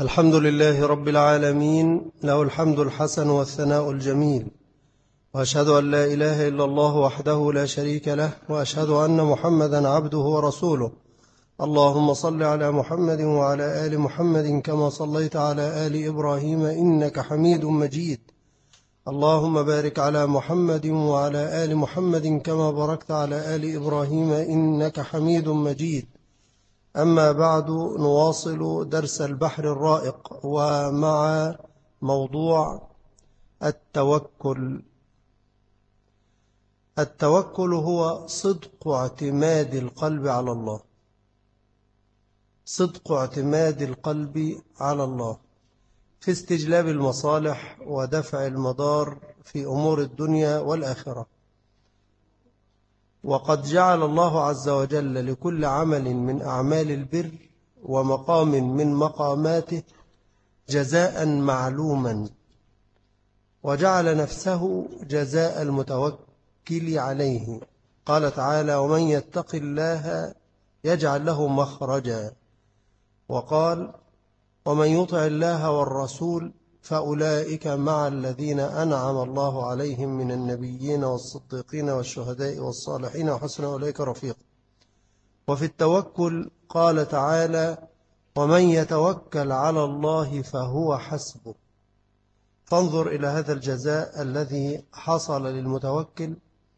الحمد لله رب العالمين، له الحمد الحسن والثناء الجميل، وأشهد أن لا إله إلا الله وحده لا شريك له، وأشهد أن محمدا عبده ورسوله. اللهم صل على محمد وعلى آل محمد كما صليت على آل إبراهيم إنك حميد مجيد. اللهم بارك على محمد وعلى آل محمد كما باركت على آل إبراهيم إنك حميد مجيد. أما بعد، نواصل درس البحر الرائق ومع موضوع التوكل. التوكل هو صدق اعتماد القلب على الله، صدق اعتماد القلب على الله في استجلاب المصالح ودفع المضار في أمور الدنيا والآخرة. وقد جعل الله عز وجل لكل عمل من أعمال البر ومقام من مقاماته جزاء معلوما، وجعل نفسه جزاء المتوكل عليه. قال تعالى: ومن يتق الله يجعل له مخرجا. وقال: ومن يطع الله والرسول فأولئك مع الذين أنعم الله عليهم من النبيين والصديقين والشهداء والصالحين وحسن أولئك رفيقا. وفي التوكل قال تعالى: ومن يتوكل على الله فهو حسبه. فانظر إلى هذا الجزاء الذي حصل للمتوكل،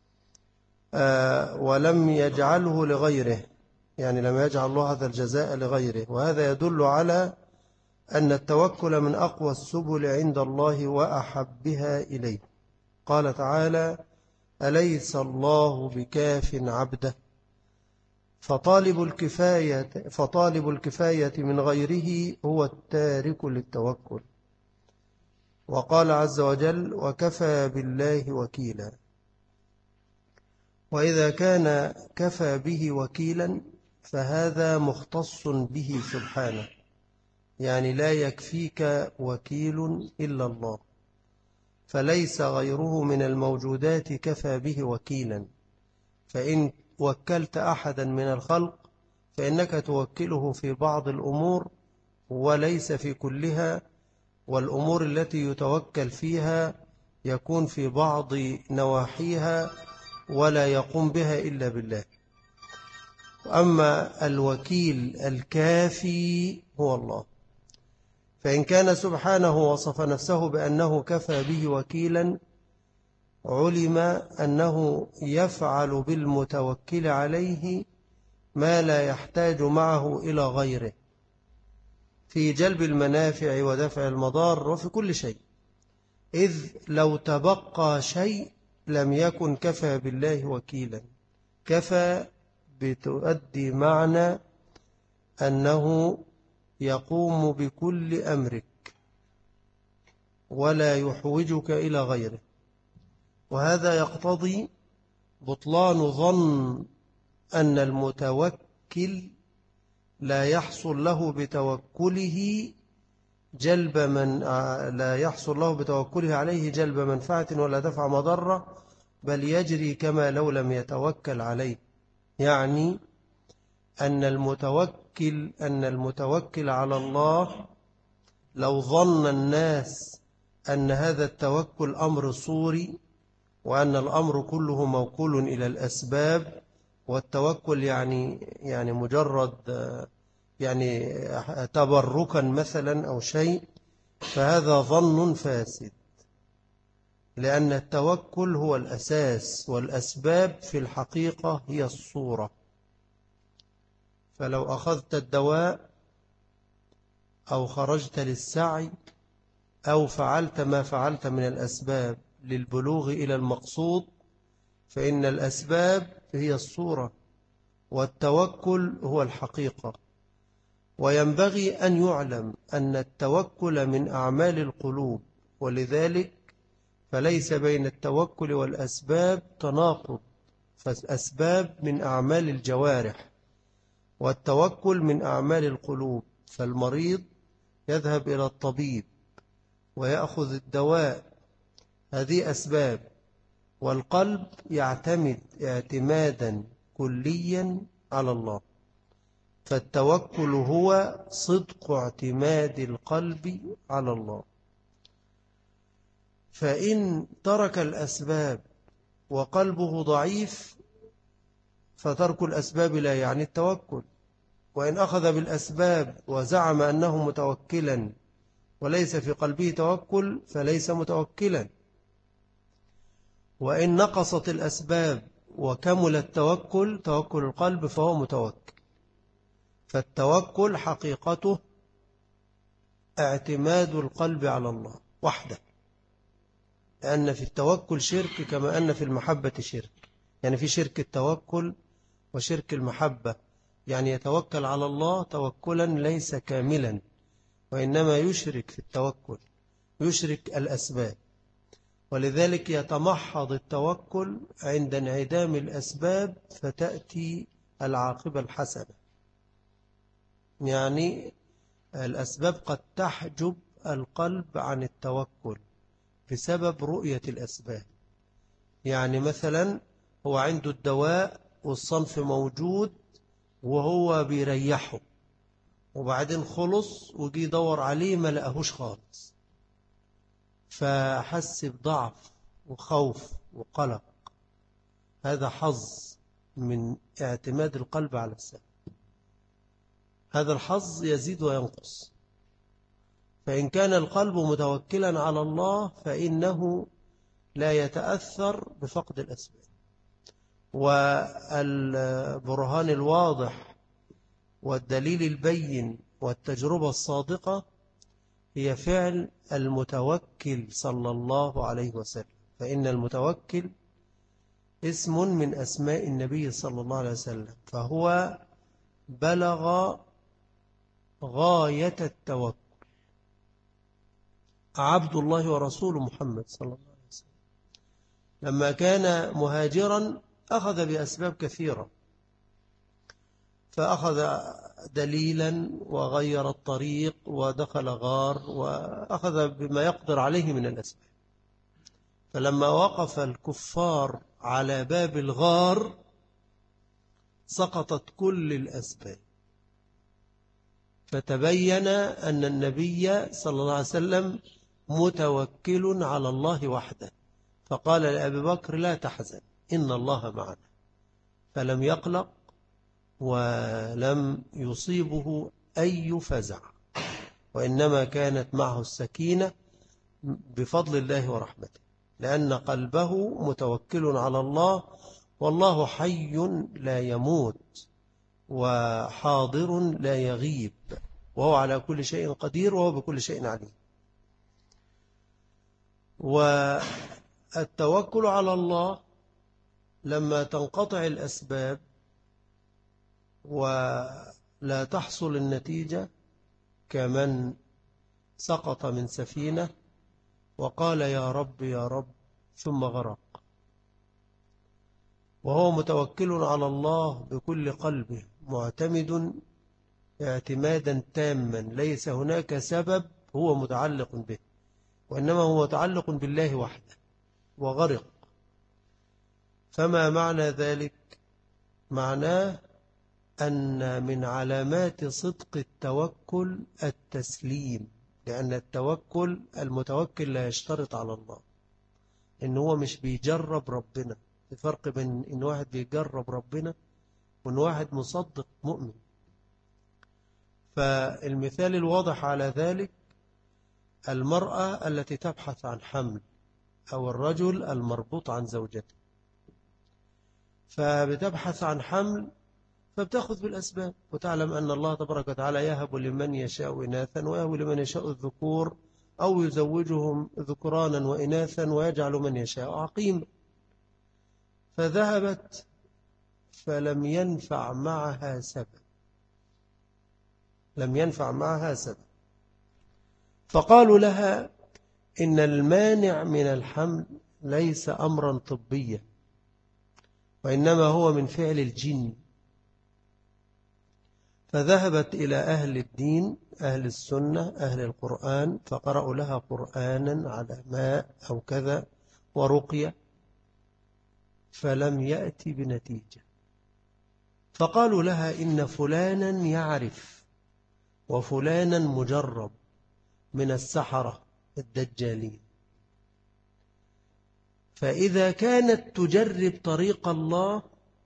ولم يجعله لغيره، يعني لم يجعل الله هذا الجزاء لغيره. وهذا يدل على أن التوكل من أقوى السبل عند الله وأحبها إليه. قال تعالى: أليس الله بكاف عبده. فطالب الكفاية من غيره هو التارك للتوكل. وقال عز وجل: وكفى بالله وكيلا. وإذا كان كفى به وكيلا فهذا مختص به سبحانه، يعني لا يكفيك وكيل إلا الله، فليس غيره من الموجودات كفى به وكيلا. فإن وكلت أحدا من الخلق فإنك توكله في بعض الأمور وليس في كلها، والأمور التي يتوكل فيها يكون في بعض نواحيها ولا يقوم بها إلا بالله. أما الوكيل الكافي هو الله، فإن كان سبحانه وصف نفسه بأنه كفى به وكيلا علم أنه يفعل بالمتوكل عليه ما لا يحتاج معه إلى غيره في جلب المنافع ودفع المضار وفي كل شيء، إذ لو تبقى شيء لم يكن كفى بالله وكيلا. كفى بتؤدي معنى أنه يقوم بكل أمرك ولا يحوجك إلى غيره. وهذا يقتضي بطلان ظن أن المتوكل لا يحصل له بتوكله عليه جلب منفعة ولا دفع مضرة، بل يجري كما لو لم يتوكل عليه. يعني أن المتوكل على الله لو ظن الناس أن هذا التوكل أمر صوري، وأن الأمر كله موكول إلى الأسباب، والتوكل يعني مجرد يعني تبركا مثلا أو شيء، فهذا ظن فاسد، لأن التوكل هو الأساس، والأسباب في الحقيقة هي الصورة. فلو أخذت الدواء أو خرجت للسعي أو فعلت ما فعلت من الأسباب للبلوغ إلى المقصود، فإن الأسباب هي الصورة والتوكل هو الحقيقة. وينبغي أن يعلم أن التوكل من أعمال القلوب، ولذلك فليس بين التوكل والأسباب تناقض، فالأسباب من أعمال الجوارح والتوكل من أعمال القلوب. فالمريض يذهب إلى الطبيب ويأخذ الدواء، هذه أسباب، والقلب يعتمد اعتمادا كليا على الله. فالتوكل هو صدق اعتماد القلب على الله. فإن ترك الأسباب وقلبه ضعيف فترك الأسباب لا يعني التوكل، وإن أخذ بالأسباب وزعم أنه متوكلا وليس في قلبه توكل فليس متوكلا، وإن نقصت الأسباب وكمل التوكل توكل القلب فهو متوكل. فالتوكل حقيقته اعتماد القلب على الله وحده، لأن في التوكل شرك كما أن في المحبة شرك. يعني في شرك التوكل وشرك المحبة، يعني يتوكل على الله توكلا ليس كاملا، وإنما يشرك في التوكل، يشرك الأسباب. ولذلك يتمحض التوكل عند انعدام الأسباب فتأتي العاقبة الحسنة. يعني الأسباب قد تحجب القلب عن التوكل بسبب رؤية الأسباب. يعني مثلا هو عنده الدواء والصنف موجود وهو بيريحه، وبعدين خلص وجي يدور عليه ما لقاهوش خالص، فحس بضعف وخوف وقلق. هذا حظ من اعتماد القلب على السبب. هذا الحظ يزيد وينقص. فإن كان القلب متوكلا على الله فإنه لا يتأثر بفقد الأسباب. والبرهان الواضح والدليل البين والتجربة الصادقة هي فعل المتوكل صلى الله عليه وسلم. فإن المتوكل اسم من أسماء النبي صلى الله عليه وسلم، فهو بلغ غاية التوكل. عبد الله ورسول محمد صلى الله عليه وسلم لما كان مهاجرا أخذ بأسباب كثيرة، فأخذ دليلا وغير الطريق ودخل غار وأخذ بما يقدر عليه من الأسباب. فلما وقف الكفار على باب الغار سقطت كل الأسباب، فتبين أن النبي صلى الله عليه وسلم متوكل على الله وحده، فقال لأبي بكر لا تحزن إن الله معنا، فلم يقلق ولم يصيبه أي فزع، وإنما كانت معه السكينة بفضل الله ورحمته، لأن قلبه متوكل على الله، والله حي لا يموت وحاضر لا يغيب، وهو على كل شيء قدير وهو بكل شيء عليم. والتوكل على الله لما تنقطع الأسباب ولا تحصل النتيجة كمن سقط من سفينة وقال يا رب يا رب ثم غرق، وهو متوكل على الله بكل قلبه معتمد اعتمادا تاما، ليس هناك سبب هو متعلق به، وإنما هو متعلق بالله وحده، وغرق. فما معنى ذلك؟ معناه أن من علامات صدق التوكل التسليم، لأن التوكل المتوكل لا يشترط على الله، إن هو مش بيجرب ربنا. في فرق بين إن واحد بيجرب ربنا وإن واحد مصدق مؤمن. فالمثال الواضح على ذلك المرأة التي تبحث عن حمل، أو الرجل المربوط عن زوجته، فبتبحث عن حمل فبتأخذ بالأسباب، وتعلم أن الله تبارك وتعالى يهب لمن يشاء إناثا ويهب لمن يشاء الذكور، أو يزوجهم ذكرانا وإناثا ويجعل من يشاء عقيما. فذهبت فلم ينفع معها سبب، لم ينفع معها سبب، فقالوا لها إن المانع من الحمل ليس أمرا طبيا، وإنما هو من فعل الجن. فذهبت إلى أهل الدين، أهل السنة، أهل القرآن، فقرأوا لها قرآنا على ماء أو كذا ورقية، فلم يأتي بنتيجة. فقالوا لها إن فلانا يعرف وفلانا مجرب من السحرة الدجالين، فإذا كانت تجرب طريق الله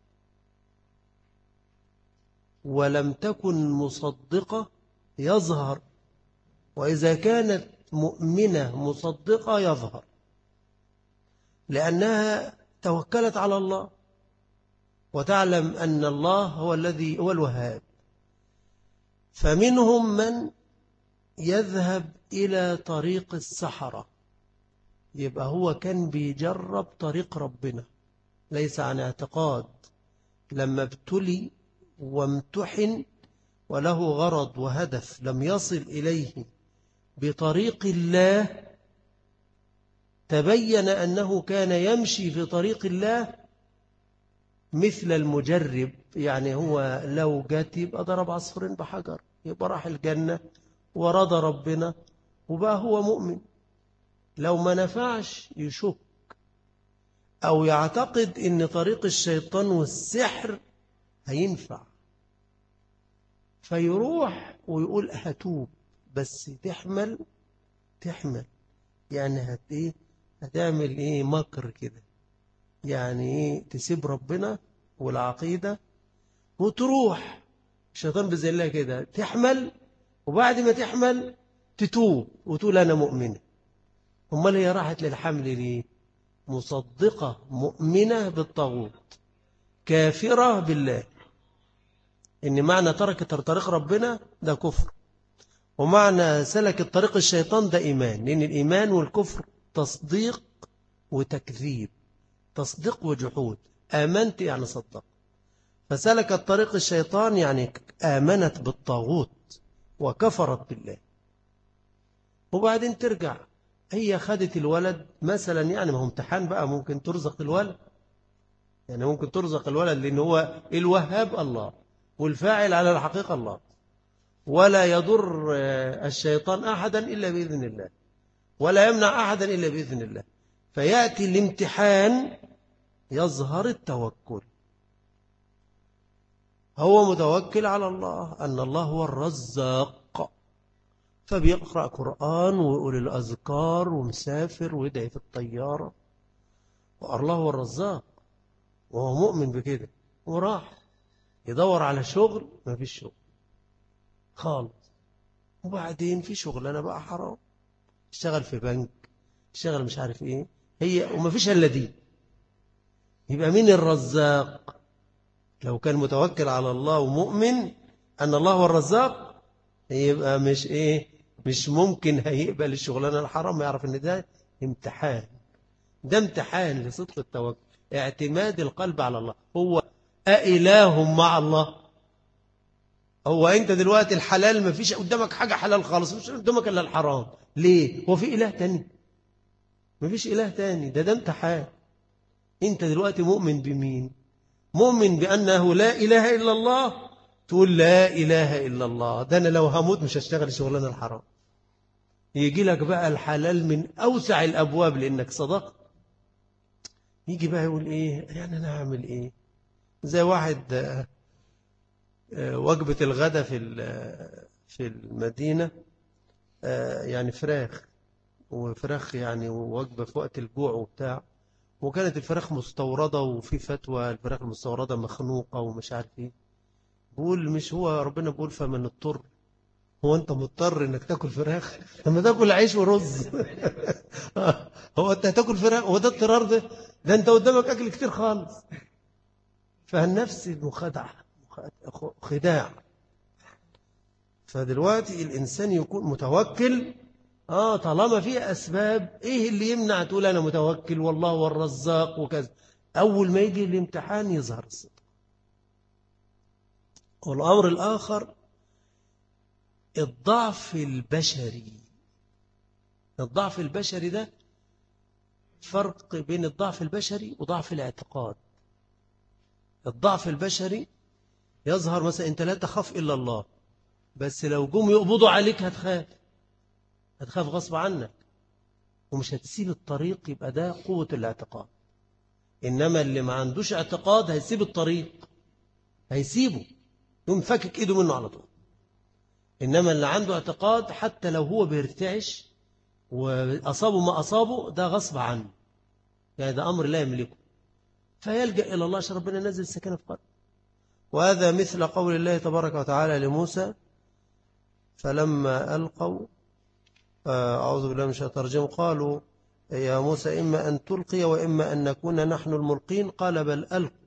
ولم تكن مصدقة يظهر، وإذا كانت مؤمنة مصدقة يظهر، لأنها توكلت على الله وتعلم أن الله هو الذي هو الوهاب. فمنهم من يذهب إلى طريق السحرة، يبقى هو كان بيجرب طريق ربنا ليس عن اعتقاد. لما ابتلي وامتحن وله غرض وهدف لم يصل إليه بطريق الله، تبين أنه كان يمشي في طريق الله مثل المجرب. يعني هو لو جات يبقى ضرب عصفورين بحجر، يبقى راح الجنة ورضى ربنا وبقى هو مؤمن. لو ما نفعش يشك أو يعتقد أن طريق الشيطان والسحر هينفع، فيروح ويقول هتوب، بس تحمل يعني هتعمل ايه مكر كده، يعني ايه تسيب ربنا والعقيدة وتروح. الشيطان بيذلها كده تحمل، وبعد ما تحمل تتوب وتقول أنا مؤمنة. امال هي راحت للحمل ليه؟ مصدقة مؤمنة بالطاغوت كافرة بالله. إن معنى تركت طريق ربنا ده كفر، ومعنى سلك الطريق الشيطان ده إيمان. لأن الإيمان والكفر تصديق وتكذيب، تصديق وجحود. آمنت يعني صدق، فسلكت طريق الشيطان يعني آمنت بالطاغوت وكفرت بالله. وبعدين ترجع هي خدت الولد مثلا، يعني ما هو امتحان بقى، ممكن ترزق الولد، يعني ممكن ترزق الولد، لأن هو الوهاب الله والفاعل على الحقيقة الله، ولا يضر الشيطان أحدا إلا بإذن الله، ولا يمنع أحدا إلا بإذن الله. فيأتي الامتحان يظهر التوكل، هو متوكل على الله أن الله هو الرزاق، فبيقرأ قرآن ويقول الأذكار ومسافر ويدعي في الطيارة والله هو الرزاق، وهو مؤمن بكده. وراح يدور على شغل، ما فيش شغل خالص. وبعدين في شغل أنا بقى حرام، اشتغل في بنك، اشتغل مش عارف ايه، هي وما فيش الا دي. يبقى مين الرزاق؟ لو كان متوكل على الله ومؤمن أن الله هو الرزاق، يبقى مش ممكن هيقبل الشغلانة الحرام، يعرف ان ده امتحان، ده امتحان لصدق التوكل، اعتماد القلب على الله. هو أإله مع الله؟ هو أنت دلوقتي الحلال ما فيش قدامك حاجة حلال خالص، مش قدامك إلا الحرام. ليه؟ هو في إله تاني؟ ما فيش إله تاني، ده امتحان. أنت دلوقتي مؤمن بمين؟ مؤمن بأنه لا إله إلا الله، تقول لا إله إلا الله، ده أنا لو هموت مش هشتغل شغلانة الحرام. يجي لك بقى الحلال من أوسع الأبواب لأنك صدقت. يجي بقى يقول إيه يعني أنا هعمل إيه؟ زي واحد وجبة الغداء في المدينة، يعني فراخ يعني وجبة في وقت الجوع وبتاع، وكانت الفراخ مستوردة، وفي فتوى الفراخ المستوردة مخنوقة ومش عارف ايه. بقول مش هو ربنا بيقول فمن اضطر؟ هو انت مضطر انك تاكل فراخ؟ لما تاكل عيش ورز هو انت هتاكل فراخ؟ هو ده اضطرار؟ ده انت قدامك اكل كتير خالص. فالنفس خداع. فدلوقتي الانسان يكون متوكل طالما فيه أسباب. إيه اللي يمنع تقول أنا متوكل والله هو الرزاق وكذا؟ أول ما يجي الامتحان يظهر الصدق. والأمر الآخر الضعف البشري. الضعف البشري ده فرق بين الضعف البشري وضعف الاعتقاد. الضعف البشري يظهر مثلا أنت لا تخاف إلا الله، بس لو جم يقبضوا عليك هتخاف غصب عنك ومش هتسيب الطريق، يبقى ده قوة الاعتقاد. إنما اللي ما عندوش اعتقاد هيسيب الطريق هيسيبه، يقوم فكك إيده منه على طول. إنما اللي عنده اعتقاد حتى لو هو بيرتعش وأصابه ما أصابه ده غصب عنه، يعني ده أمر لا يملكه، فيلجأ إلى الله عشان ربنا ينزل السكينة في قلبه. وهذا مثل قول الله تبارك وتعالى لموسى فلما ألقوا أعوذ بالله من الشيطان الرجيم قالوا يا موسى إما أن تلقي وإما أن نكون نحن الملقين قال بل ألقوا،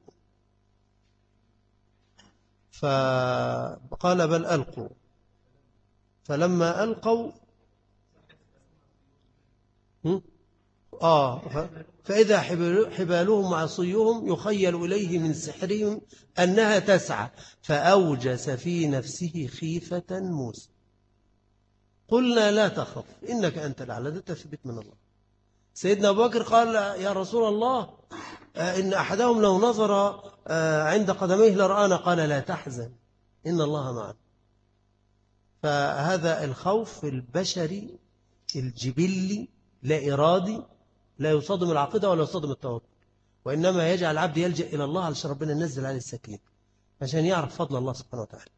فقال بل ألقوا فلما ألقوا فإذا حبالهم وعصيهم يخيل إليه من سحرهم أنها تسعى فأوجس في نفسه خيفة موسى قلنا لا تخف إنك أنت الأعلى. ده تثبيت من الله. سيدنا أبو بكر قال يا رسول الله إن أحدهم لو نظر عند قدميه لرآنا قال لا تحزن إن الله معنا. فهذا الخوف البشري الجبلي لا إرادي، لا يصادم العقيدة ولا يصادم التوكل، وإنما يجعل العبد يلجأ إلى الله علشان ربنا ينزل عليه السكينة عشان يعرف فضل الله سبحانه وتعالى.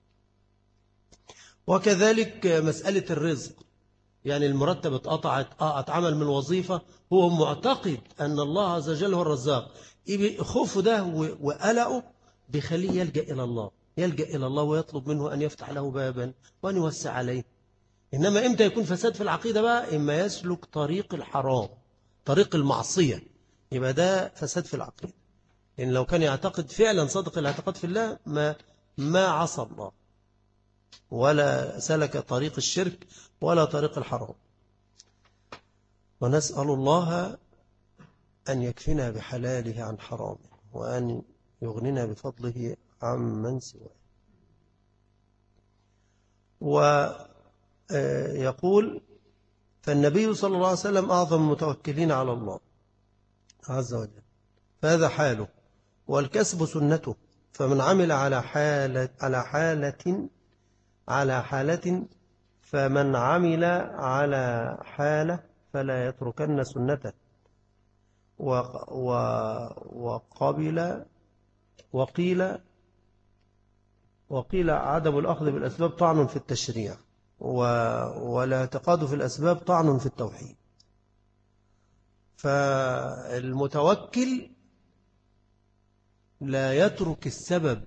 وكذلك مسألة الرزق، يعني المرتب اتعمل من وظيفة هو معتقد أن الله عز وجل هو الرزاق، خوفه ده وقلقه بيخليه يلجأ إلى الله، يلجأ إلى الله ويطلب منه أن يفتح له بابا وأن يوسع عليه. إنما إمتى يكون فساد في العقيدة بقى؟ إما يسلك طريق الحرام، طريق المعصية، يبقى ده فساد في العقيدة. إن لو كان يعتقد فعلا صادق الاعتقاد في الله ما عصى الله ولا سلك طريق الشرك ولا طريق الحرام. ونسأل الله أن يكفنا بحلاله عن حرامه وأن يغننا بفضله عمن سواه. ويقول فالنبي صلى الله عليه وسلم أعظم المتوكلين على الله عز وجل، فهذا حاله، والكسب سنته، فمن عمل على حالة فمن عمل على حالة فلا يتركن سنته. وقيل عدم الأخذ بالأسباب طعن في التشريع، والاعتقاد في الأسباب طعن في التوحيد. فالمتوكل لا يترك السبب،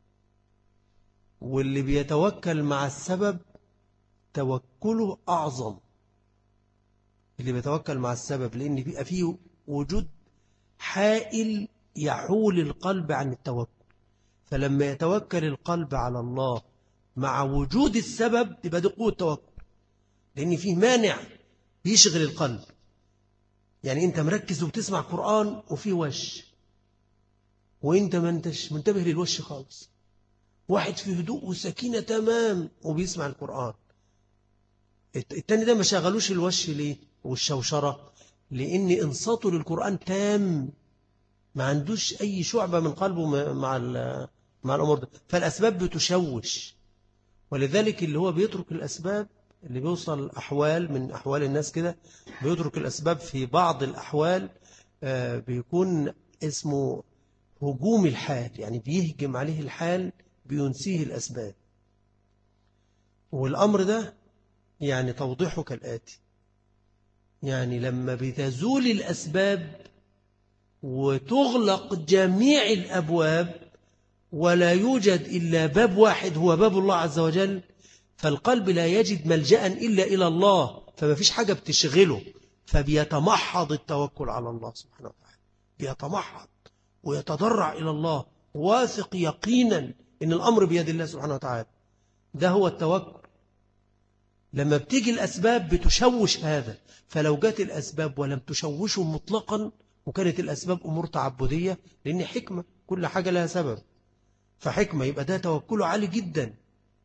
واللي بيتوكل مع السبب توكله أعظم. اللي بيتوكل مع السبب لأن بيبقى فيه وجود حائل يحول القلب عن التوكل، فلما يتوكل القلب على الله مع وجود السبب يبقى دي قوة توكل، لأن فيه مانع بيشغل القلب. يعني أنت مركز وبتسمع قرآن وفيه وش، وأنت ما انتش منتبه للوش خالص. واحد في هدوء وسكينة تمام وبيسمع القرآن، التاني ده ما شغلوش الوش ليه والشوشرة؟ لأن انصاته للقرآن تام، ما عندوش أي شعبة من قلبه مع الأمور ده، فالأسباب بتشوش. ولذلك اللي هو بيترك الأسباب، اللي بيوصل أحوال من أحوال الناس كده بيترك الأسباب في بعض الأحوال بيكون اسمه هجوم الحال، يعني بيهجم عليه الحال بينسيه الأسباب. والأمر ده يعني توضيحه كالآتي: يعني لما بتزول الأسباب وتغلق جميع الأبواب ولا يوجد إلا باب واحد هو باب الله عز وجل، فالقلب لا يجد ملجأ إلا إلى الله، فما فيش حاجة بتشغله، فبيتمحض التوكل على الله سبحانه وتعالى، بيتمحض ويتضرع إلى الله واثق يقينا إن الأمر بيد الله سبحانه وتعالى. ده هو التوكل. لما بتيجي الأسباب بتشوش هذا، فلو جات الأسباب ولم تشوشه مطلقا وكانت الأسباب أمور تعبدية، لأن حكمة كل حاجة لها سبب، فحكمة يبقى ده توكله عالي جدا.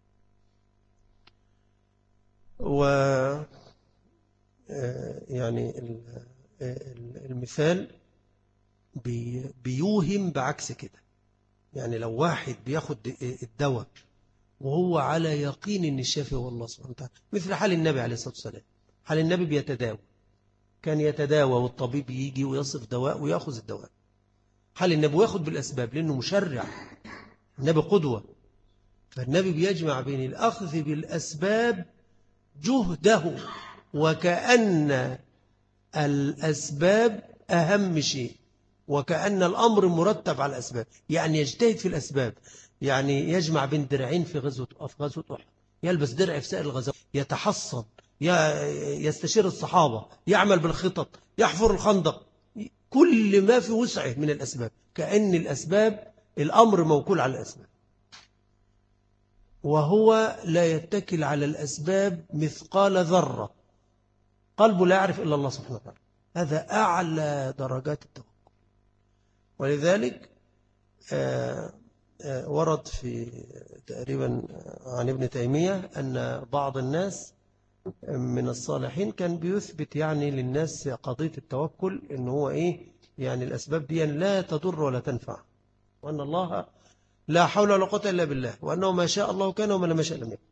يعني المثال بيوهم بعكس كده. يعني لو واحد بياخد الدواء وهو على يقين ان الشافي هو الله سبحانه وتعالى، مثل حال النبي عليه الصلاة والسلام. حال النبي بيتداوى، كان يتداوى والطبيب يجي ويصف دواء ويأخذ الدواء. حال النبي ويأخذ بالأسباب لأنه مشرع النبي قدوة، فالنبي بيجمع بين الأخذ بالأسباب جهده، وكأن الأسباب أهم شيء، وكأن الأمر مرتب على الأسباب، يعني يجتهد في الأسباب، يعني يجمع بين درعين في غزوة أحد، يلبس درع في سائر الغزوات، يتحصن، يستشير الصحابة، يعمل بالخطط، يحفر الخندق، كل ما في وسعه من الأسباب، كأن الأسباب الأمر موكول على الأسباب، وهو لا يتكل على الأسباب مثقال ذرة، قلبه لا يعرف إلا الله سبحانه وتعالى، هذا أعلى درجات التوكل. ولذلك ورد في تقريبا عن ابن تيمية أن بعض الناس من الصالحين كان بيثبت يعني للناس قضية التوكل، إن هو يعني الأسباب دي لا تضر ولا تنفع، وأن الله لا حول ولا قوة إلا بالله، وأنه ما شاء الله كان وما لم يشاء لم يكن.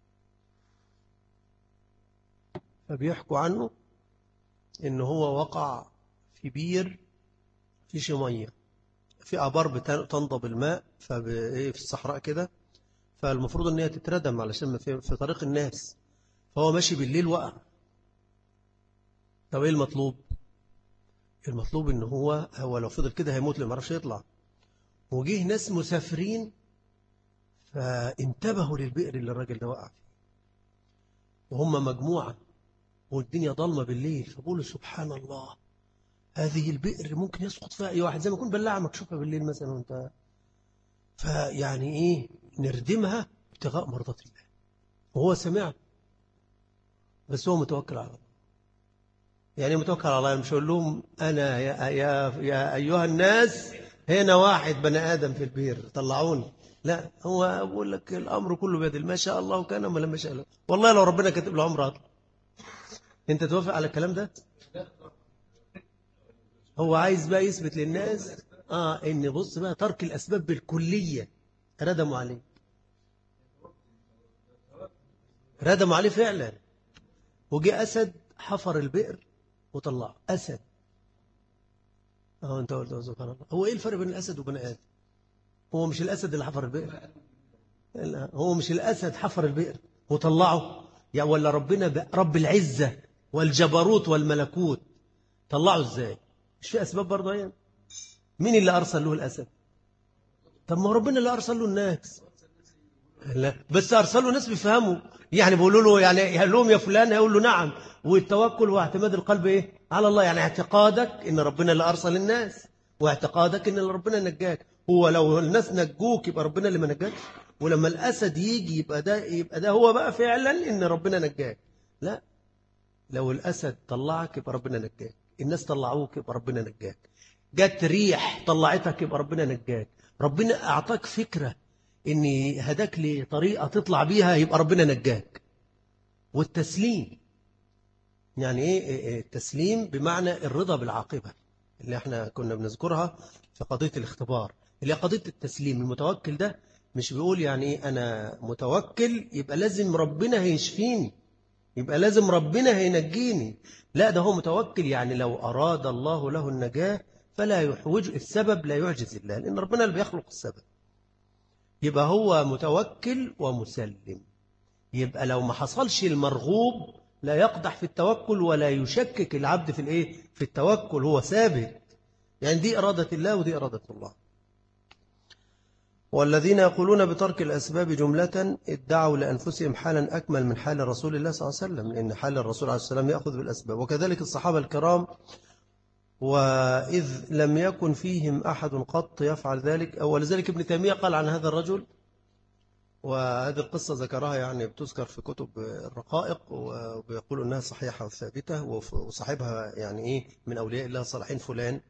فبيحكوا عنه إن هو وقع في بير في مية، في آبار بتنضب الماء في الصحراء كده، فالمفروض ان هي تتردم علشان في طريق الناس، فهو ماشي بالليل وقع. طب ايه المطلوب؟ المطلوب ان هو لو فضل كده هيموت، لما يعرفش يطلع. وجيه ناس مسافرين فانتبهوا للبئر اللي الراجل ده وقع فيه، وهم مجموعة والدنيا ضلمة بالليل، فبقولوا سبحان الله، هذه البئر ممكن يسقط فيها أي واحد، زي ما يكون بلاعة مكشوفة بالليل مثلا وانت، فيعني نردمها ابتغاء مرضات الله. وهو سمع، بس هو متوكل على الله. يعني متوكل على الله، مش هقول لهم أنا يا أيها الناس هنا واحد بني آدم في البير طلعوني، لا، هو أقول لك الأمر كله بيد ما شاء الله وكان وما لم يشاء الله. والله لو ربنا كاتب له عمره هطلع. أنت توافق على الكلام ده؟ هو عايز بقى يثبت للناس إن بص بقى ترك الأسباب بالكلية ردموا عليه، ردموا عليه فعلا. وجاء أسد حفر البئر وطلعه أسد. أنت قلت سبحان الله، هو إيه الفرق بين الأسد وبين آدم؟ هو مش الأسد اللي حفر البئر؟ لا، هو مش الأسد حفر البئر وطلعه يعني، ولا ربنا رب العزة والجبروت والملكوت طلعه إزاي؟ مش في أسباب برضه يعني؟ مين اللي أرسل له الأسد؟ طب ما ربنا اللي أرسل له الناس. لا، بس أرسلوا ناس بيفهموا، يعني بيقولوا له، يعني قال لهم يا فلان، هيقول له نعم. والتوكل واعتماد القلب على الله، يعني اعتقادك إن ربنا اللي أرسل الناس، واعتقادك إن ربنا نجاك. هو لو الناس نجوك يبقى ربنا اللي ما نجاك، ولما الأسد يجي يبقى ده هو بقى فعلا إن ربنا نجاك. لا، لو الأسد طلعك يبقى ربنا نجاك، الناس طلعوك يبقى ربنا نجاك، جت ريح طلعتك يبقى ربنا نجاك، ربنا أعطاك فكرة إن هداك لطريقة تطلع بيها يبقى ربنا نجاك. والتسليم، يعني إيه التسليم؟ بمعنى الرضا بالعاقبة اللي احنا كنا بنذكرها في قضية الاختبار، اللي هي قضية التسليم. المتوكل ده مش بيقول يعني إيه أنا متوكل يبقى لازم ربنا هيشفيني، يبقى لازم ربنا هينجيني. لا، ده هو متوكل يعني لو أراد الله له النجاة فلا يحوج السبب، لا يعجز الله، لأن ربنا اللي بيخلق السبب. يبقى هو متوكل ومسلم. يبقى لو ما حصلش المرغوب لا يقدح في التوكل ولا يشكك العبد في التوكل، هو ثابت. يعني دي إرادة الله ودي إرادة الله. والذين يقولون بترك الأسباب جملة ادعوا لأنفسهم حالا أكمل من حال رسول الله صلى الله عليه وسلم، لأن حال الرسول عليه السلام يأخذ بالأسباب، وكذلك الصحابة الكرام، وإذ لم يكن فيهم أحد قط يفعل ذلك. ولذلك ابن تيمية قال عن هذا الرجل، وهذه القصة ذكرها يعني بتذكر في كتب الرقائق، وبيقولوا أنها صحيحة وثابتة، وصاحبها يعني من أولياء الله الصالحين فلان.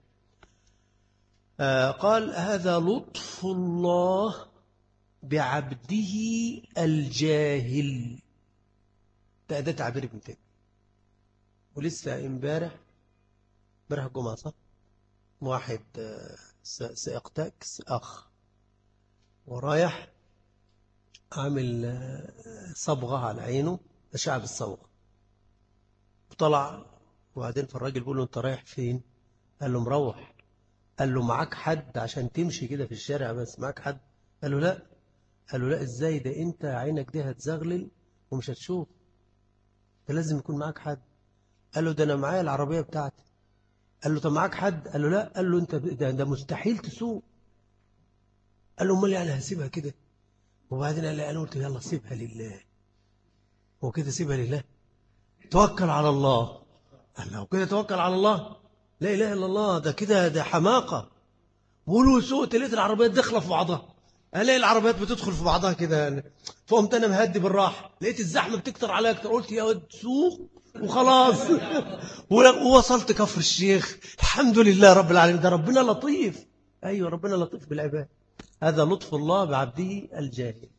قال هذا لطف الله بعبده الجاهل. ده تعبير ابن تيمية. ولسه امبارح الجمعة صح؟ واحد سائق تاكس أخ، ورايح عامل صبغة على عينه، أشعة بالصبغة، وطلع. وبعدين فالراجل بيقول له أنت رايح فين؟ قال له مروح. قال له معاك حد عشان تمشي كده في الشارع؟ بس معاك حد؟ قال له لا. قال له لا، ازاي ده؟ انت عينك دي هتزغلل ومش هتشوف، ده لازم يكون معاك حد. قال له ده انا معايا العربية بتاعتي. قال له طب معاك حد؟ قال له لا. قال له انت ده مستحيل تسوق. قال له امال يعني هسيبها كده؟ وبعدين قال لي، انا قلت يلا سيبها لله. هو كده سيبها لله؟ توكل على الله. قال له كده توكل على الله؟ لا اله الا الله، ده كده ده حماقة. بقولوا سوقت لقيت العربيات داخله في بعضها، الاقي العربيات بتدخل في بعضها كده يعني. فقمت انا مهدي بالراحه، لقيت الزحمه بتكتر عليا اكتر، قلت يا ود سوق وخلاص. ووصلت كفر الشيخ الحمد لله رب العالمين. ده ربنا لطيف. ايوه ربنا لطيف بالعباد. هذا لطف الله بعبده الجاهل.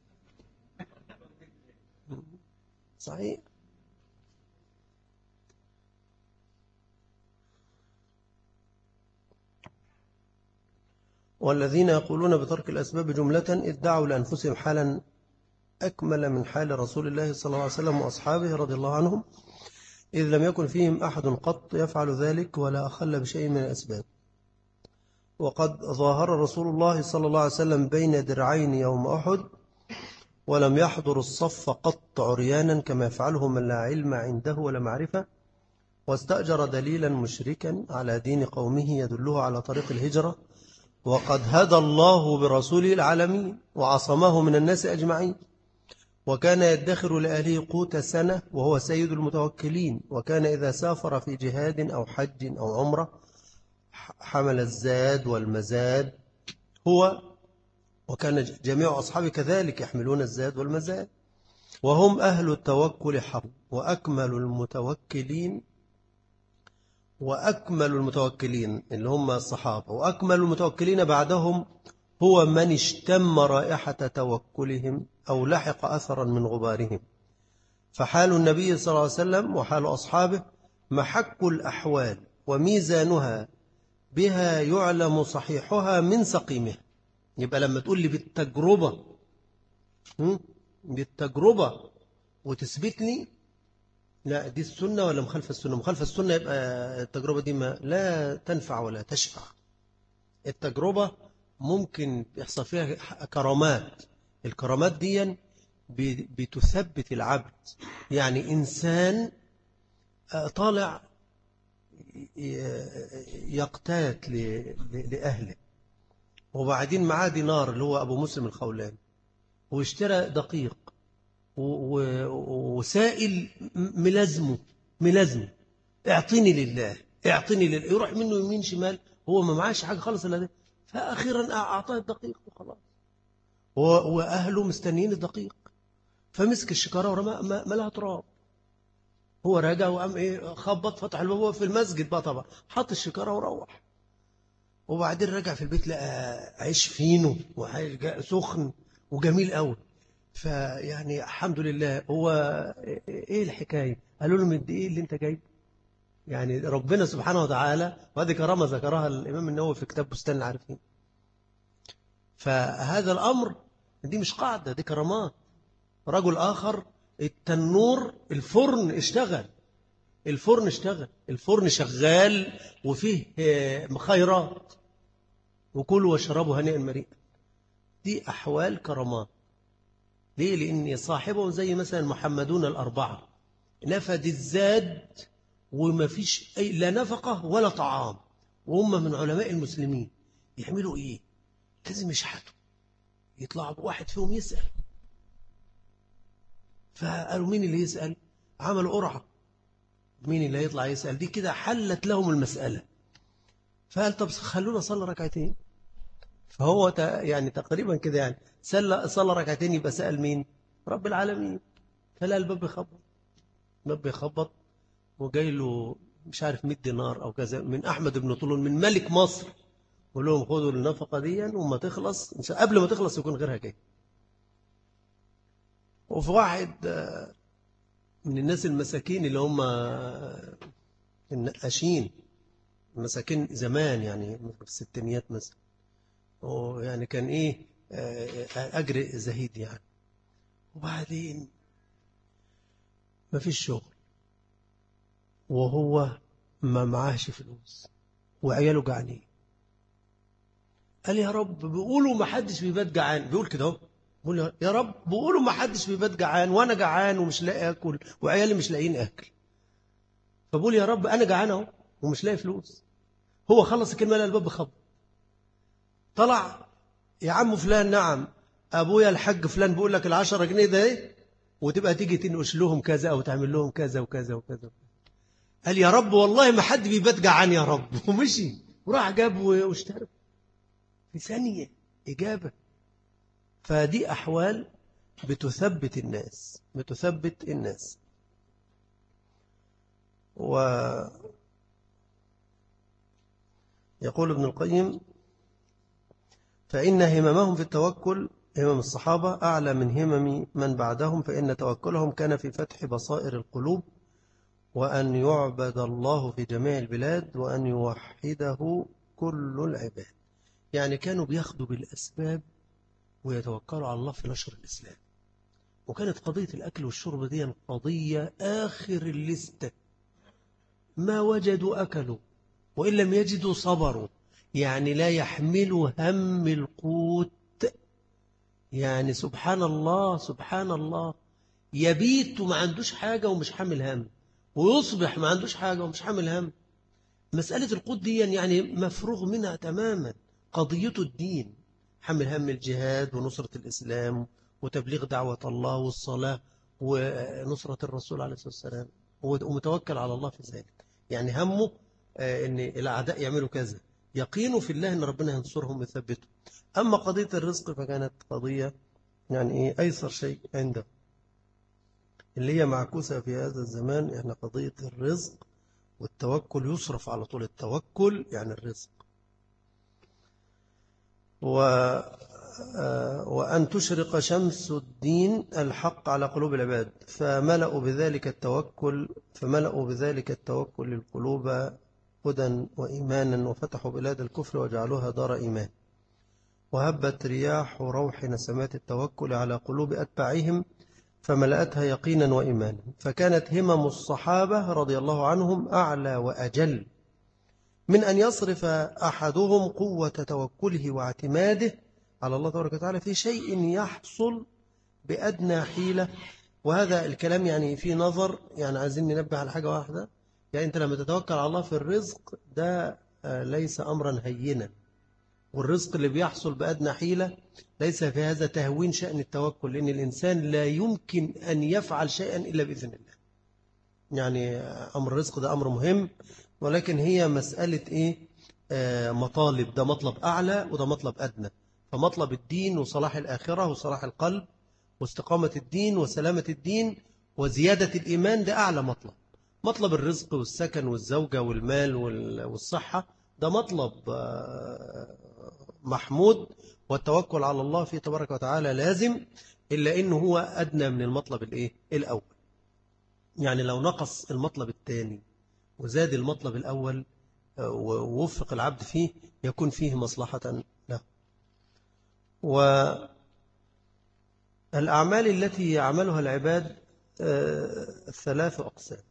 صحيح. والذين يقولون بترك الأسباب جملة ادعوا لأنفسهم حالا أكمل من حال رسول الله صلى الله عليه وسلم وأصحابه رضي الله عنهم، إذ لم يكن فيهم أحد قط يفعل ذلك ولا أخل بشيء من الأسباب. وقد ظاهر رسول الله صلى الله عليه وسلم بين درعين يوم أحد، ولم يحضر الصف قط عريانا كما يفعله من لا علم عنده ولا معرفة، واستأجر دليلا مشركا على دين قومه يدله على طريق الهجرة، وقد هدى الله برسوله العالمين وعصمه من الناس أجمعين. وكان يدخر لأهله قوت سنة وهو سيد المتوكلين. وكان إذا سافر في جهاد أو حج أو عمرة حمل الزاد والمزاد هو، وكان جميع أصحابه كذلك يحملون الزاد والمزاد، وهم أهل التوكل حق. وأكمل المتوكلين اللي هم الصحابة، وأكمل المتوكلين بعدهم هو من اشتم رائحة توكلهم أو لحق أثرا من غبارهم. فحال النبي صلى الله عليه وسلم وحال أصحابه محك الأحوال وميزانها بها يعلم صحيحها من سقيمها. يبقى لما تقول لي بالتجربة وتثبت لي لا دي السنة ولا مخالفة السنة، مخالفة السنة، يبقى التجربة دي ما لا تنفع ولا تشفع. التجربة ممكن يحصل فيها كرامات، الكرامات دي بتثبت العبد. يعني إنسان طالع يقتات لأهله، وبعدين معاه دينار اللي هو أبو مسلم الخولاني، واشترى دقيق وسائل ملازمه اعطيني لله، اعطيني لله، يروح منه يمين شمال، هو ما معاش حاجة خالص إلا ده. فأخيرا أعطاه الدقيق وخلاص، وأهله مستنيين الدقيق. فمسك الشكارة ورمى ما لها تراب. هو راجع وقام ايه، خبط فتح الباب في المسجد بقى طبعا، حط الشكارة وروح. وبعدين رجع في البيت لقى عيش فينو وعيش سخن وجميل قوي. فيعني الحمد لله. هو ايه الحكاية؟ قالوا له من ايه اللي انت جايب؟ يعني ربنا سبحانه وتعالى، وهذه كرامة ذكرها الإمام النووي في كتاب بستان العارفين. فهذا الأمر دي مش قاعدة، دي كرامات. رجل آخر التنور الفرن شغال وفيه خيرات، وكلوا واشربوا هنيئا مريئا. دي أحوال كرامات. ليه؟ لأن صاحبهم زي مثلا محمدون الأربعة، نفد الزاد وما فيش أي لا نفقة ولا طعام، وهم من علماء المسلمين. يعملوا إيه؟ لازم يشحتوا، يطلعوا بواحد فيهم يسأل. فقالوا مين اللي يسأل؟ عملوا قرعة، مين اللي هيطلع يسأل؟ دي كده حلت لهم المسألة. فقال طب خلونا نصلي ركعتين. فهو يعني تقريبا كده يعني صلى ركعتين، يبقى سأل مين؟ رب العالمين. فلا الباب بيخبط وجاي له مش عارف 100 دينار أو كذا من أحمد بن طولون من ملك مصر. قول لهم خذوا النفقة دي وما تخلص قبل ما تخلص يكون غيرها جاي. وفي واحد من الناس المساكين اللي هم النقاشين، المساكين زمان يعني في الستينيات مثلا، ويعني كان إيه أجر زهيد يعني. وبعدين ما فيش شغل، وهو ما معاهش فلوس، وعياله جعانين. قال يا رب بيقولوا ما حدش بيبات جعان، بيقول كده اهو، بيقول يا رب بيقولوا ما حدش بيبات جعان وأنا جعان ومش لاقي أكل وعيالي مش لاقيين أكل، فبقول يا رب أنا جعان اهو ومش لاقي فلوس. هو خلص الكلمة لقى الباب بخبط، طلع يا عم فلان نعم أبويا الحاج فلان بيقول لك 10 جنيه ده إيه، وتبقى تيجي تنقش لهم كذا أو تعمل لهم كذا وكذا وكذا. قال يا رب والله ما حد بيبات جعان يا رب، ومشي وراح جاب واشترى في ثانية إجابة. فدي أحوال بتثبت الناس، بتثبت الناس. ويقول ابن القيم فإن هممهم في التوكل، همم الصحابة أعلى من همم من بعدهم، فإن توكلهم كان في فتح بصائر القلوب، وأن يعبد الله في جميع البلاد، وأن يوحده كل العباد. يعني كانوا بياخدوا بالأسباب ويتوكلوا على الله في نشر الإسلام. وكانت قضية الأكل والشرب دي قضية آخر الليستة، ما وجدوا أكلوا وإن لم يجدوا صبروا، يعني لا يحملوا هم القوت. يعني سبحان الله سبحان الله، يبيت وما عندوش حاجة ومش حامل هم، ويصبح ما عندوش حاجة ومش حامل هم. مسألة القوت دي يعني مفروغ منها تماما، قضيته الدين، حمل هم الجهاد ونصرة الإسلام وتبليغ دعوة الله والصلاة ونصرة الرسول عليه الصلاة والسلام، ومتوكل على الله في ذلك. يعني همه أن الأعداء يعملوا كذا، يقينوا في الله أن ربنا ينصرهم ويثبتهم. أما قضية الرزق فكانت قضية يعني إيه أيسر شيء عنده، اللي هي معكوسة في هذا الزمان. يعني قضية الرزق والتوكل يصرف على طول، التوكل يعني الرزق. وأن تشرق شمس الدين الحق على قلوب العباد، فملأوا بذلك التوكل للقلوب هدى وإيمانا، وفتحوا بلاد الكفر وجعلوها دار إيمان. وهبت رياح روح نسمات التوكل على قلوب أتباعهم فملأتها يقينا وإيمانا، فكانت همم الصحابة رضي الله عنهم أعلى وأجل من أن يصرف أحدهم قوة توكله واعتماده على الله تبارك وتعالى في شيء يحصل بأدنى حيلة. وهذا الكلام يعني في نظر، يعني عايزين ننبه على حاجة واحدة. يعني أنت لما تتوكل على الله في الرزق ده ليس أمرا هينا، والرزق اللي بيحصل بأدنى حيلة ليس في هذا تهوين شأن التوكل، لأن الإنسان لا يمكن أن يفعل شيئا إلا بإذن الله. يعني أمر الرزق ده أمر مهم، ولكن هي مسألة إيه؟ مطالب، ده مطلب أعلى وده مطلب أدنى. فمطلب الدين وصلاح الآخرة وصلاح القلب واستقامة الدين وسلامة الدين وزيادة الإيمان ده أعلى مطلب. مطلب الرزق والسكن والزوجة والمال والصحة ده مطلب محمود، والتوكل على الله فيه تبارك وتعالى لازم، إلا إنه هو أدنى من المطلب الأول. يعني لو نقص المطلب الثاني وزاد المطلب الأول ووفق العبد فيه يكون فيه مصلحة له. والأعمال التي يعملها العباد 3 أقسام: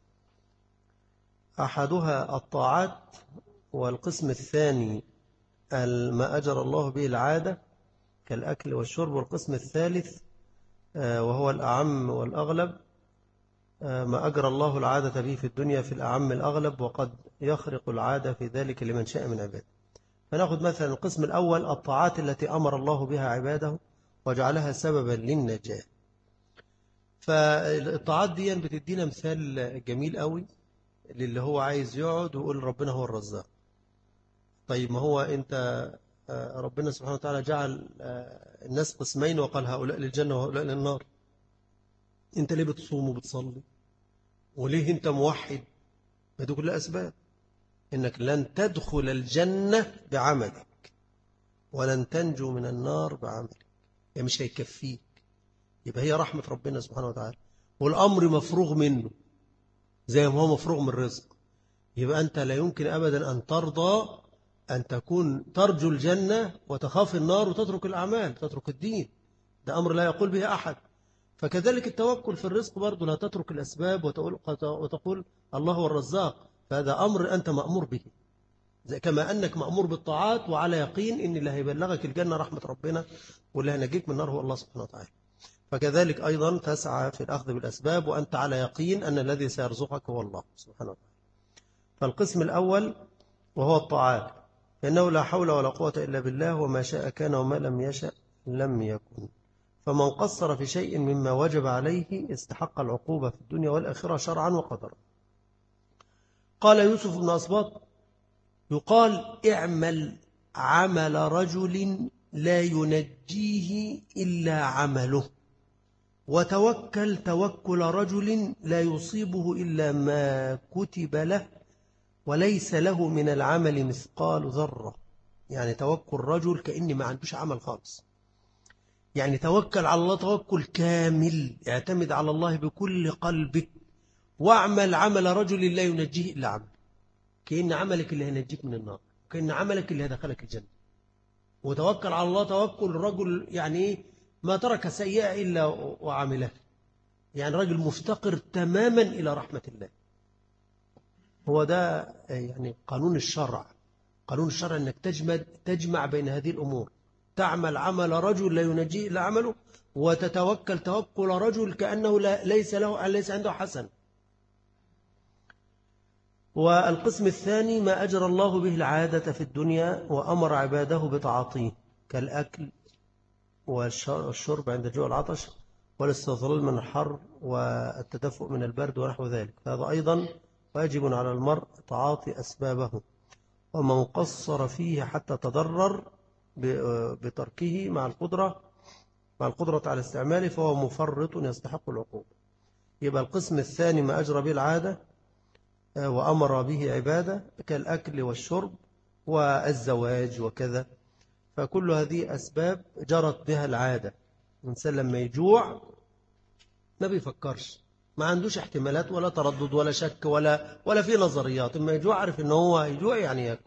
أحدها الطاعات، والقسم الثاني ما أجر الله به العادة كالأكل والشرب، والقسم الثالث وهو الأعم والأغلب ما أجرى الله العادة به في الدنيا في الأعم الأغلب، وقد يخرق العادة في ذلك لمن شاء من عباده. فنأخذ مثلا القسم الأول، الطاعات التي أمر الله بها عباده وجعلها سببا للنجاة. فالطاعات دي بتدينا مثال جميل قوي للي هو عايز يقعد ويقول ربنا هو الرزاق. طيب ما هو أنت ربنا سبحانه وتعالى جعل الناس قسمين وقال هؤلاء للجنة وهؤلاء للنار. أنت ليه بتصوم وبتصلي؟ وليه أنت موحد؟ ما دي كلها أسباب. إنك لن تدخل الجنة بعملك ولن تنجو من النار بعملك، يعني مش هيكفيك. يبقى هي رحمة ربنا سبحانه وتعالى، والأمر مفروغ منه زي ما هو مفروغ من الرزق. يبقى أنت لا يمكن أبدا أن ترضى أن تكون ترجو الجنة وتخاف النار وتترك الأعمال، تترك الدين. ده أمر لا يقول به أحد. فكذلك التوكل في الرزق برضه، لا تترك الأسباب وتقول الله هو الرزاق، فهذا أمر أنت مأمور به. زي كما أنك مأمور بالطاعات وعلى يقين إن اللي هيبلغك الجنة رحمة ربنا واللي هينجيك من النار هو الله سبحانه وتعالى. فكذلك أيضا تسعى في الأخذ بالأسباب وأنت على يقين أن الذي سيرزقك هو الله سبحانه وتعالى. فالقسم الأول وهو الطاعات، فإنه لا حول ولا قوة إلا بالله، وما شاء كان وما لم يشأ لم يكن. فمن قصر في شيء مما وجب عليه استحق العقوبة في الدنيا والآخرة شرعا وقدرا. قال يوسف بن أسباط: يقال اعمل عمل رجل لا ينجيه إلا عمله، وتوكل توكل رجل لا يصيبه إلا ما كتب له وليس له من العمل مثقال ذرة. يعني توكل رجل كأني ما عندوش عمل خالص، يعني توكل على الله توكل كامل، اعتمد على الله بكل قلبك، واعمل عمل رجل لا ينجيه إلا عمل، كأن عملك اللي هينجيك من النار، كأن عملك اللي هيدخلك الجنة. وتوكل على الله توكل رجل يعني إيه؟ ما ترك سيئة إلا وعمله، يعني رجل مفتقر تماما إلى رحمة الله. هو ده يعني قانون الشرع. قانون الشرع أنك تجمع بين هذه الأمور، تعمل عمل رجل لا ينجيه إلا عمله، وتتوكل توكل رجل كأنه ليس عنده حسن. والقسم الثاني ما أجرى الله به العادة في الدنيا وأمر عباده بتعاطيه، كالأكل والشرب عند الجوع والعطش، والاستظلال من الحر والتدفؤ من البرد ونحو ذلك. هذا أيضا واجب على المرء تعاطي أسبابه، ومن قصر فيه حتى تضرر بتركه مع القدرة على استعماله فهو مفرط يستحق العقوبة. يبقى القسم الثاني ما أجرى به العادة وأمر به عبادة، كالأكل والشرب والزواج وكذا، فكل هذه أسباب جرت بها العادة. الإنسان لما يجوع ما بيفكرش، ما عندوش احتمالات ولا تردد ولا شك ولا في نظريات. لما يجوع عارف إن هو يجوع يعني يأكل،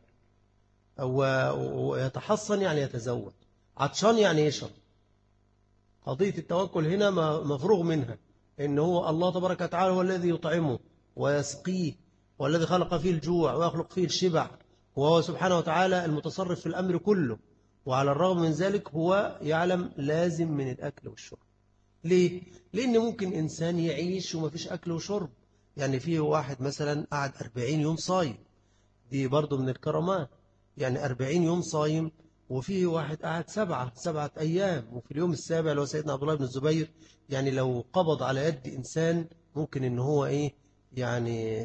أو يتحصن يعني يتزوج، عطشان يعني يشرب. قضية التوكل هنا مفروغ منها، إن هو الله تبارك وتعالى هو الذي يطعمه ويسقيه، والذي خلق فيه الجوع ويخلق فيه الشبع، وهو سبحانه وتعالى المتصرف في الأمر كله. وعلى الرغم من ذلك هو يعلم لازم من الأكل والشرب. ليه؟ لأن ممكن إنسان يعيش وما فيش أكل وشرب. يعني فيه واحد مثلا قعد 40 يوم صايم، دي برضو من الكرامات. يعني 40 يوم صايم، وفيه واحد قعد سبعة أيام، وفي اليوم السابع اللي هو سيدنا عبد الله بن الزبير، يعني لو قبض على يد إنسان ممكن إن هو يعني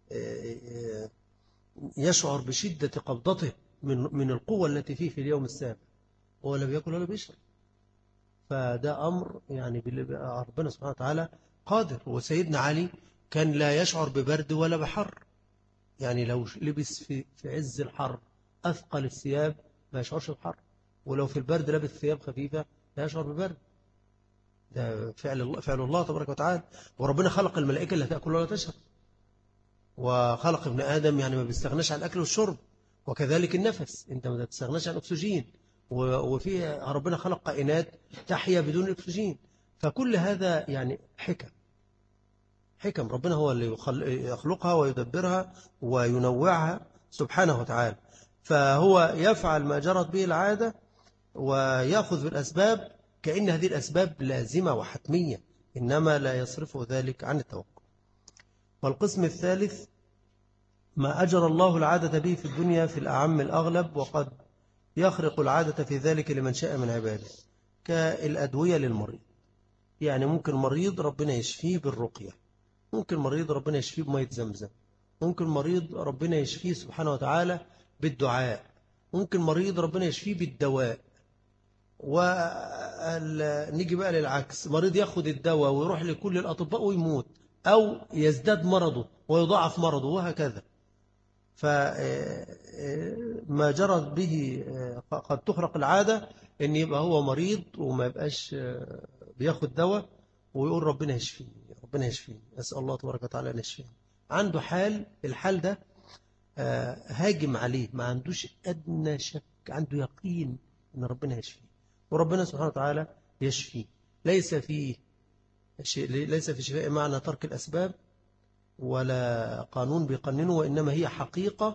يشعر بشدة قبضته من القوة التي فيه في اليوم السابع، هو لا بيأكل ولا بيشرب. فده أمر يعني ربنا سبحانه وتعالى قادر. وسيدنا علي كان لا يشعر ببرد ولا بحر، يعني لو لبس في عز الحر أثقل الثياب ما يشعرش بحر، ولو في البرد لبس ثياب خفيفة لا يشعر ببرد. ده فعل الله تبارك وتعالى. وربنا خلق الملائكة اللي تأكل ولا تشرب، وخلق ابن آدم يعني ما بيستغناش عن الأكل والشرب، وكذلك النفس أنت ما تستغناش عن أكسجين، وفي ربنا خلق كائنات تحيا بدون الأكسجين. فكل هذا يعني حكم ربنا هو اللي يخلقها ويدبرها وينوعها سبحانه وتعالى. فهو يفعل ما جرت به العادة ويأخذ بالأسباب كأن هذه الأسباب لازمة وحتمية، إنما لا يصرفه ذلك عن التوكل. والقسم الثالث ما أجرى الله العادة به في الدنيا في الأعم الأغلب، وقد يخرق العادة في ذلك لمن شاء من عباده، كالأدوية للمريض. يعني ممكن مريض ربنا يشفيه بالرقية، ممكن مريض ربنا يشفيه بمية زمزم، ممكن مريض ربنا يشفيه سبحانه وتعالى بالدعاء، ممكن مريض ربنا يشفيه بالدواء. ونيجي بقى للعكس، مريض ياخد الدواء ويروح لكل الأطباء ويموت، أو يزداد مرضه ويضاعف مرضه وهكذا. فما جرت به قد تخرق العادة إن يبقى هو مريض وما يبقاش بياخد دواء ويقول ربنا يشفيني ربنا يشفيني، أسأل الله تبارك وتعالى أن يشفيني. عنده الحال ده هاجم عليه، ما عندوش أدنى شك، عنده يقين أن ربنا يشفيه، وربنا سبحانه وتعالى يشفيه. ليس في شفاء معنى ترك الأسباب ولا قانون بيقننه، وإنما هي حقيقة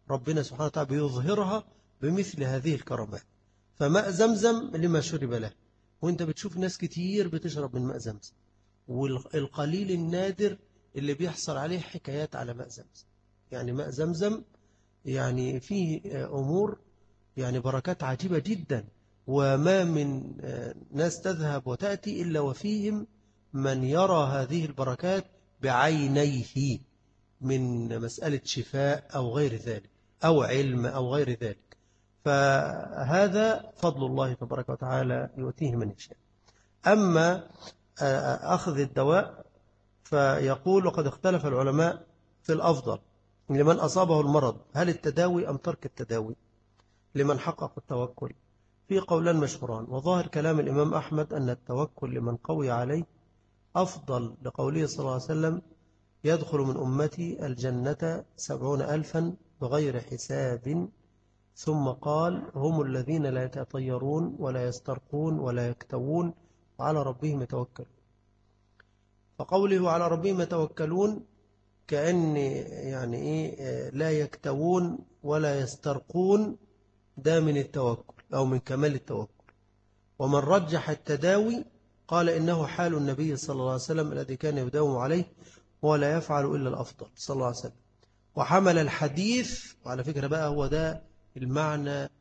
ربنا سبحانه وتعالى بيظهرها بمثل هذه الكرامات. فماء زمزم لما شرب له، وانت بتشوف ناس كتير بتشرب من ماء زمزم، والقليل النادر اللي بيحصل عليه حكايات على ماء زمزم. يعني ماء زمزم يعني فيه أمور يعني بركات عجيبة جدا، وما من ناس تذهب وتأتي إلا وفيهم من يرى هذه البركات بعينيه من مسألة شفاء أو غير ذلك أو علم أو غير ذلك. فهذا فضل الله تبارك وتعالى يؤتيه من يشاء. أما أخذ الدواء فيقول: وقد اختلف العلماء في الأفضل لمن أصابه المرض، هل التداوي أم ترك التداوي لمن حقق التوكل؟ في قولان مشهوران، وظاهر كلام الإمام أحمد أن التوكل لمن قوي عليه أفضل، لقوله صلى الله عليه وسلم: يدخل من أمتي الجنة 70,000 بغير حساب، ثم قال: هم الذين لا يتطيرون ولا يسترقون ولا يكتوون وعلى ربهم يتوكلون. فقوله على ربهم يتوكلون كأن يعني إيه لا يكتوون ولا يسترقون، ده من التوكل أو من كمال التوكل. ومن رجح التداوي قال إنه حال النبي صلى الله عليه وسلم الذي كان يداوم عليه ولا يفعل إلا الأفضل صلى الله عليه وسلم. وحمل الحديث، وعلى فكرة بقى هو ده المعنى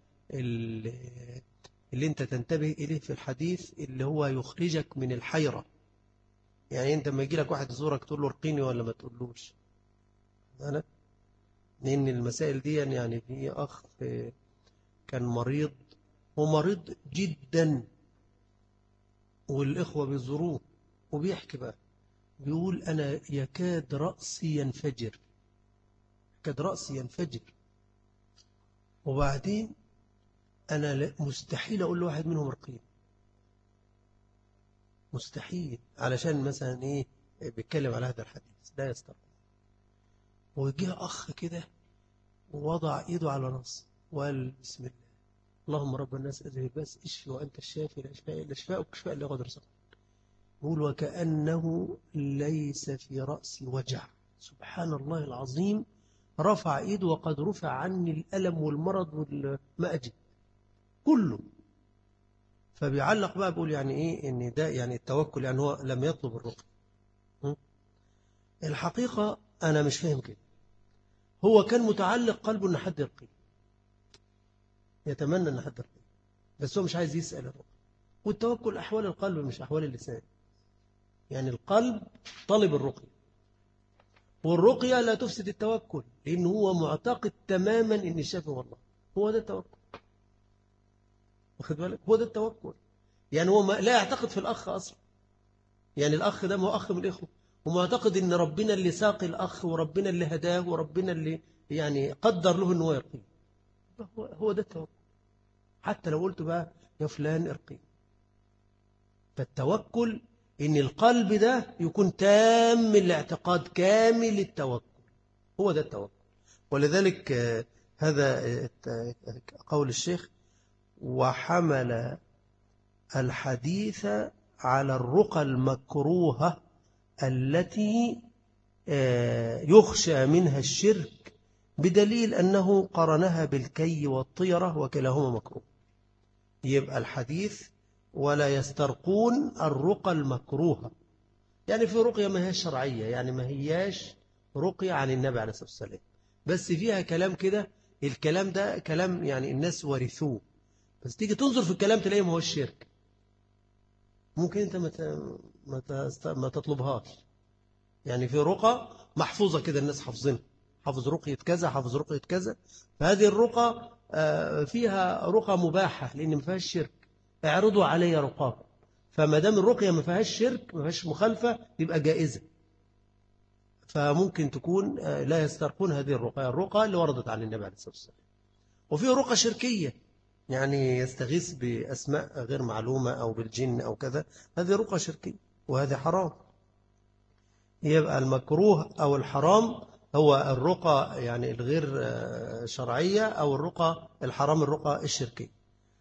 اللي انت تنتبه إليه في الحديث، اللي هو يخرجك من الحيرة. يعني انت لما يجي لك واحد يزورك تقول له ارقيني ولا ما تقولوش؟ أنا لأن المسائل دي يعني في أخ كان مريض ومريض جدا، والإخوة بيزوروه وبيحكي بقى، بيقول أنا يكاد رأسي ينفجر، يكاد رأسي ينفجر، وبعدين أنا مستحيل أقول لواحد منهم ارقيني، مستحيل، علشان مثلا إيه بيتكلم على هذا الحديث لا يستطيع. وجه أخ كده ووضع إيده على رأسه وقال: بسم الله، اللهم رب الناس أذهب بس اشفي وأنت الشافي لا شفاء إلا شفاءك شفاء لا يغادر سقما. يقول: وكأنه ليس في رأسي وجع. سبحان الله العظيم، رفع إيده وقد رفع عني الألم والمرض والما أجد كله. فبيعلق بقى بيقول يعني إيه إن ده يعني التوكل، يعني هو لم يطلب الرقية. الحقيقة أنا مش فاهم كده، هو كان متعلق قلبه أن حد يرقيه، يتمنى أن حد يرقيه، بس هو مش عايز يسأل الرقية. والتوكل أحوال القلب مش أحوال اللسان، يعني القلب طلب الرقية، والرقية لا تفسد التوكل، لأنه هو معتقد تماما أن الشافي هو الله. هو ده التوكل، واخد بالك؟ هو ده التوكل. يعني هو لا يعتقد في الأخ أصلا، يعني الأخ ده هو أخ من الإخوة، ومعتقد أن ربنا اللي ساقي الأخ، وربنا اللي هداه، وربنا اللي يعني قدر له أنه يرقيه. هو ده التوكل، حتى لو قلت بقى يا فلان ارقيه. فالتوكل إن القلب ده يكون تام الاعتقاد كامل التوكل، هو ده التوكل. ولذلك هذا قول الشيخ: وحمل الحديث على الرقى المكروهة التي يخشى منها الشرك، بدليل أنه قرنها بالكي والطيرة وكلاهما مكروه. يبقى الحديث ولا يسترقون الرقى المكروهة، يعني في رقية ما هياش شرعية، يعني ما هياش رقية عن النبي عليه الصلاة والسلام، بس فيها كلام كده، الكلام ده كلام يعني الناس ورثوه، بس تيجي تنظر في الكلام تلاقيه ما هو الشرك، ممكن انت ما تطلبهاش. يعني في رقى محفوظة كده الناس حافظينها، حافظ رقية كذا، حافظ رقية كذا، فهذه الرقى فيها رقى مباحة لأن ما فيهاش شرك، اعرضوا علي رقاكم. فما دام الرقية ما فيهاش شرك، ما فيهاش مخالفة، يبقى جائزة. فممكن تكون لا يسترقون هذه الرقى اللي وردت عن النبي عليه الصلاة والسلام. وفي رقى شركية، يعني يستغيث بأسماء غير معلومة أو بالجن أو كذا، هذه رقى شركية وهذه حرام. يبقى المكروه أو الحرام هو الرقى يعني الغير شرعية، أو الرقى الحرام الرقى الشركية.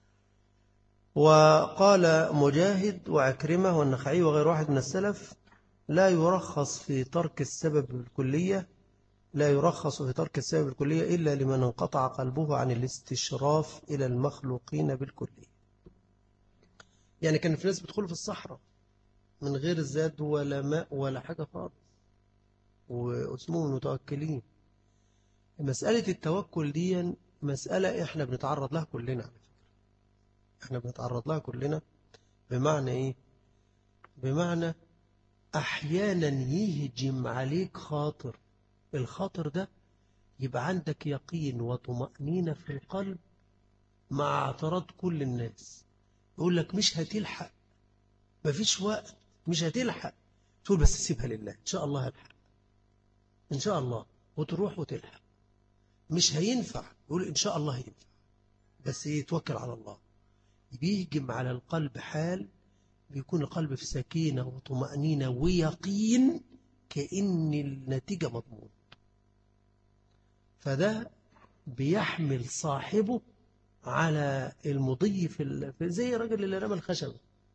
وقال مجاهد وعكرمة والنخعي وغير واحد من السلف: لا يرخص في ترك السبب بالكلية لا يرخص في ترك السبب الكلية إلا لمن انقطع قلبه عن الاستشراف إلى المخلوقين بالكلية. يعني كان في ناس بتدخل في الصحراء من غير زاد ولا ماء ولا حاجة خالص واسمهم متوكلين. مسألة التوكل دي مسألة احنا بنتعرض لها كلنا على فكرة. احنا بنتعرض لها كلنا. بمعنى ايه؟ بمعنى احيانا يهجم عليك خاطر، الخاطر ده يبقى عندك يقين وطمأنينة في القلب مع اعتراض كل الناس. يقول لك مش هتلحق، مفيش وقت، مش هتلحق. تقول بس سيبها لله، إن شاء الله هلحق، إن شاء الله، وتروح وتلحق. مش هينفع، يقول إن شاء الله هينفع، بس يتوكل على الله. بيهجم على القلب حال بيكون القلب في سكينة وطمأنينة ويقين كأن النتيجة مضمون. فده بيحمل صاحبه على المضي في زي الراجل اللي رمى الخشب،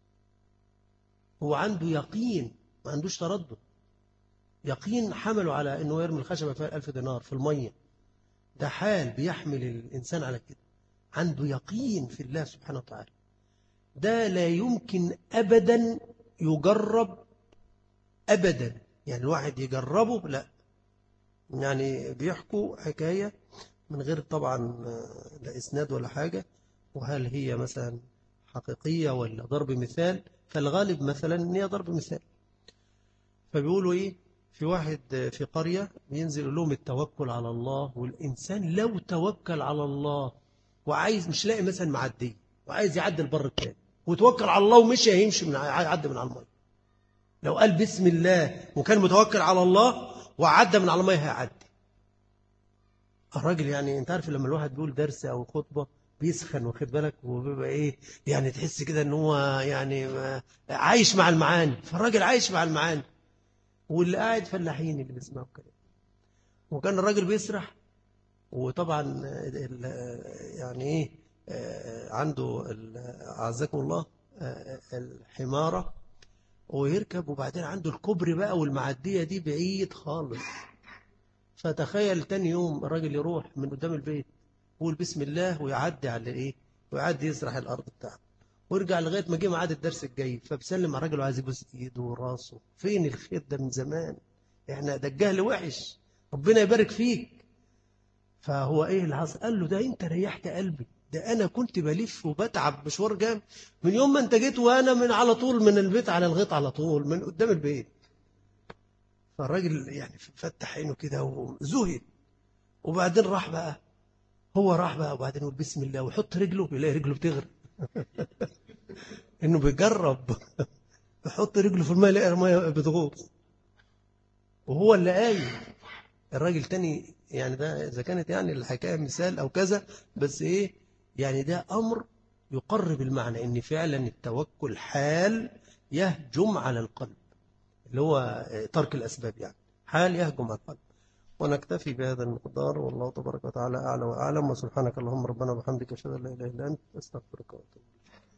هو عنده يقين، ما عندوش تردد، يقين حمله على أنه يرمي الخشبة فيها 1000 دينار في المية. ده حال بيحمل الإنسان على كده، عنده يقين في الله سبحانه وتعالى. ده لا يمكن أبدا يجرب أبدا، يعني الواحد يجربه لا. يعني بيحكوا حكاية من غير طبعا لا إسناد ولا حاجة، وهل هي مثلا حقيقية ولا ضرب مثال، فالغالب مثلا ان هي ضرب مثال. فبيقولوا إيه، في واحد في قرية بينزل لهم التوكل على الله، والإنسان لو توكل على الله وعايز مش لاقي مثلا معدي وعايز يعدي البر التاني وتوكل على الله ومشي هيمشي من يعدي من على المية. لو قال بسم الله وكان متوكل على الله وعدى من على المية هيعدي. الراجل يعني انت عارف لما الواحد بيقول درس او خطبة بيسخن، واخد بالك، وبيبقى ايه يعني تحس كده ان هو يعني عايش مع المعاني. فالراجل عايش مع المعاني، واللي قاعد فلاحين اللي بيسمعوا الكلام. وكان الراجل بيسرح، وطبعا يعني ايه عنده اعزكم الله الحمارة ويركب، وبعدين عنده الكوبري بقى والمعدية دي بعيد خالص. فتخيل تاني يوم الراجل يروح من قدام البيت يقول بسم الله ويعدي على ايه، ويعدي يسرح الارض بتاعته ويرجع لغايه ما جه ميعاد الدرس الجاي، فبسلم على الراجل وعايز يبوس ايده وراسه. فين الخير ده من زمان؟ احنا ده الجهل وحش، ربنا يبارك فيك. فهو ايه اللي حصل؟ قال له ده انت ريحت قلبي، ده انا كنت بلف وبتعب مشوار جامد من يوم ما انت جيت، وانا من على طول من البيت على الغيط على طول من قدام البيت. فالراجل يعني فتح عينه كده وزهد. وبعدين راح بقى، هو راح بقى وبعدين يقول بسم الله ويحط رجله يلاقي رجله بتغرق. انه بيجرب يحط رجله في الماء يلاقي الماء بتغوص، وهو اللي قايل. الراجل تاني يعني ده اذا كانت يعني الحكايه مثال او كذا، بس ايه يعني ده امر يقرب المعنى ان فعلا التوكل حال يهجم على القلب، اللي هو ترك الاسباب، يعني حال يهجم على القلب. ونكتفي بهذا المقدار، والله تبارك وتعالى أعلى وأعلم. وسبحانك اللهم ربنا وبحمدك أشهد أن لا إله إلا أنت أستغفرك وأتوب إليك.